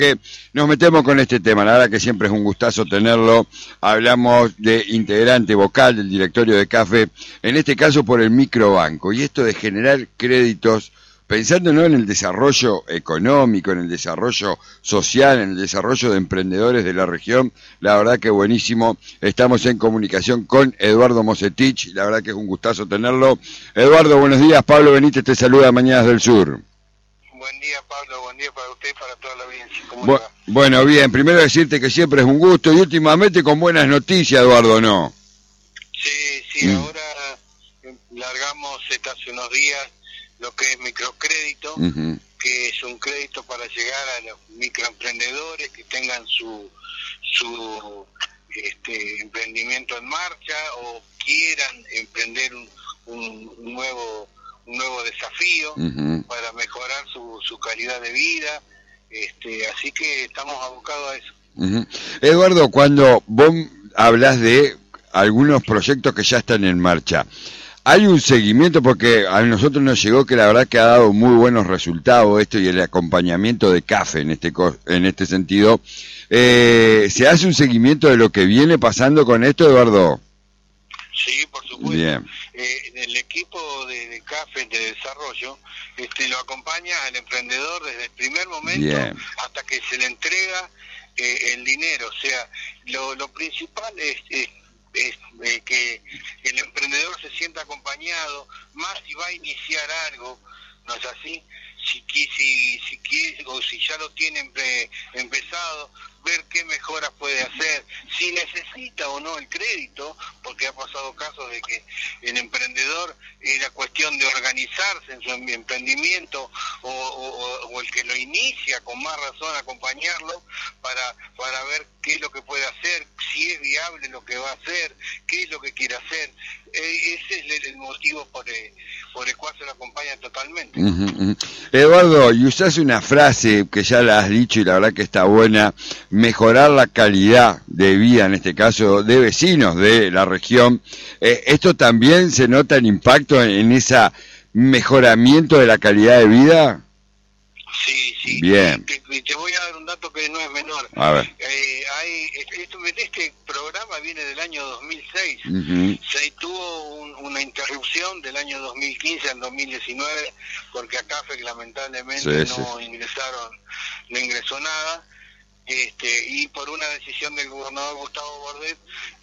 que nos metemos con este tema. La verdad que siempre es un gustazo tenerlo. Hablamos de integrante vocal del directorio de CAFE, en este caso por el microbanco, y esto de generar créditos pensando no en el desarrollo económico, en el desarrollo social, en el desarrollo de emprendedores de la región. La verdad que buenísimo. Estamos en comunicación con Eduardo Mocetich, la verdad que es un gustazo tenerlo. Eduardo, buenos días. Pablo Benítez te saluda, Mañanas del Sur. Buen día, Pablo, buen día para usted y para toda la audiencia. ¿Cómo le va? Bueno, bien, primero decirte que siempre es un gusto y últimamente con buenas noticias, Eduardo, ¿no? Sí, ahora largamos hace unos días lo que es microcrédito, que es un crédito para llegar a los microemprendedores que tengan su emprendimiento en marcha o quieran emprender un nuevo desafío para mejorar su calidad de vida, así que estamos abocados a eso. Eduardo, cuando vos hablas de algunos proyectos que ya están en marcha, ¿hay un seguimiento? Porque a nosotros nos llegó que la verdad que ha dado muy buenos resultados esto y el acompañamiento de CAFE en este sentido. ¿Se hace un seguimiento de lo que viene pasando con esto, Eduardo? Sí, por supuesto. Bien. El equipo de CAFE de desarrollo lo acompaña al emprendedor desde el primer momento hasta que se le entrega el dinero. O sea, lo principal es que el emprendedor se sienta acompañado, más si va a iniciar algo, ¿no es así? Si quiere o si ya lo tiene empezado, ver qué mejoras puede hacer, si necesita o no el crédito, porque ha pasado casos de que el emprendedor era cuestión de organizarse en su emprendimiento o el que lo inicia, con más razón acompañarlo para ver qué es lo que puede hacer, si es viable lo que va a hacer, qué es lo que quiere hacer. Ese es el motivo por el cual se lo acompaña totalmente. Eduardo, y usás una frase que ya la has dicho y la verdad que está buena: mejorar la calidad de vida, en este caso de vecinos de la región. ¿Esto también se nota el impacto en ese mejoramiento de la calidad de vida? Sí. Bien. Te voy a dar un dato que no es menor. A ver. Este programa viene del año 2006. Se tuvo una interrupción del año 2015 al 2019 porque a CAFE lamentablemente no ingresó nada. Y por una decisión del gobernador Gustavo Bordet,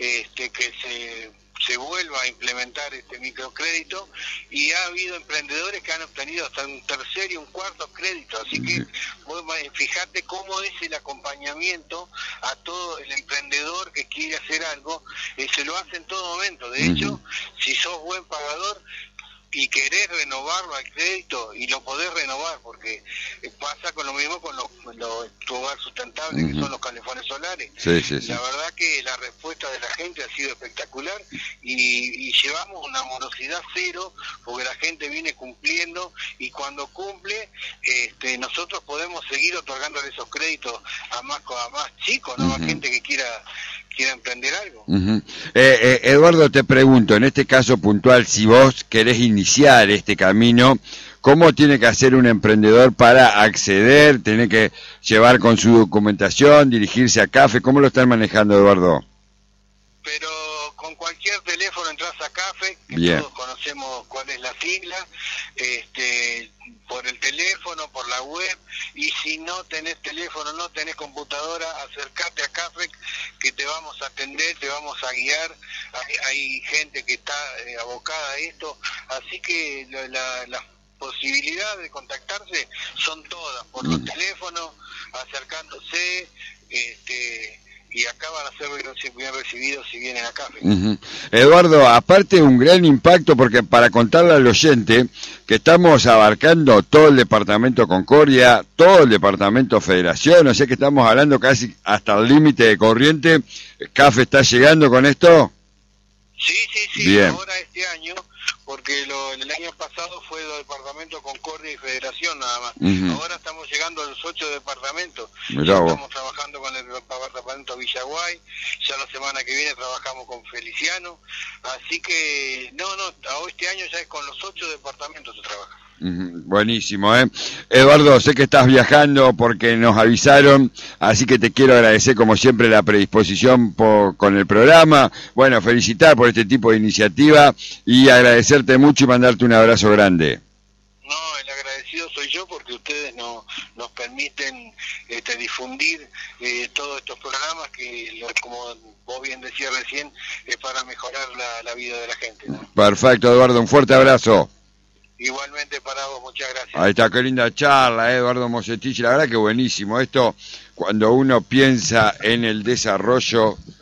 que se vuelva a implementar este microcrédito, y ha habido emprendedores que han obtenido hasta un tercer y un cuarto crédito, así que vos fijate cómo es el acompañamiento a todo el emprendedor que quiere hacer algo, se lo hace en todo momento. De hecho, si sos buen pagador y querés renovarlo al crédito, y lo podés renovar, porque pasa con lo mismo con tu hogar sustentable, que son los calefones solares. La verdad que la respuesta de la gente ha sido espectacular y llevamos una morosidad cero, porque la gente viene cumpliendo, y cuando cumple nosotros podemos seguir otorgándole esos créditos a más chicos, ¿no? A gente que quiera emprender algo. Eduardo, te pregunto, en este caso puntual, si vos querés iniciar este camino, ¿cómo tiene que hacer un emprendedor para acceder? ¿Tiene que llevar con su documentación, dirigirse a CAFE? ¿Cómo lo están manejando, Eduardo? Pero con cualquier teléfono entras a CAFE, que todos conocemos cuál es la sigla, por el teléfono, por la web, y si no tenés teléfono, no tenés computadora, acércate a CAFE, que te vamos a atender, te vamos a guiar. Hay gente que está abocada a esto, así que las posibilidades de contactarse son todas, por los teléfonos, acercándose, y acá van a ser bien recibidos si vienen a CAFE. Eduardo, aparte un gran impacto, porque para contarle al oyente que estamos abarcando todo el departamento Concordia, todo el departamento Federación, o sea que estamos hablando casi hasta el límite de Corriente. ¿CAFE está llegando con esto? Sí, bien. Ahora este año, porque el año pasado fue el departamento Concordia y Federación nada más. Ahora estamos llegando a los 8 departamentos. Estamos trabajando con el departamento Villaguay, ya la semana que viene trabajamos con Feliciano, así que este año ya es con los 8 departamentos se trabaja. Buenísimo, Eduardo, sé que estás viajando porque nos avisaron, así que te quiero agradecer como siempre la predisposición con el programa, bueno, felicitar por este tipo de iniciativa y agradecerte mucho y mandarte un abrazo grande. No, el agradecido soy yo porque ustedes nos permiten difundir todos estos programas que, como vos bien decías recién, es para mejorar la vida de la gente, ¿no? Perfecto, Eduardo, un fuerte abrazo. Igualmente para vos, muchas gracias. Ahí está, qué linda charla, Eduardo Mossetich, la verdad que buenísimo. Esto, cuando uno piensa en el desarrollo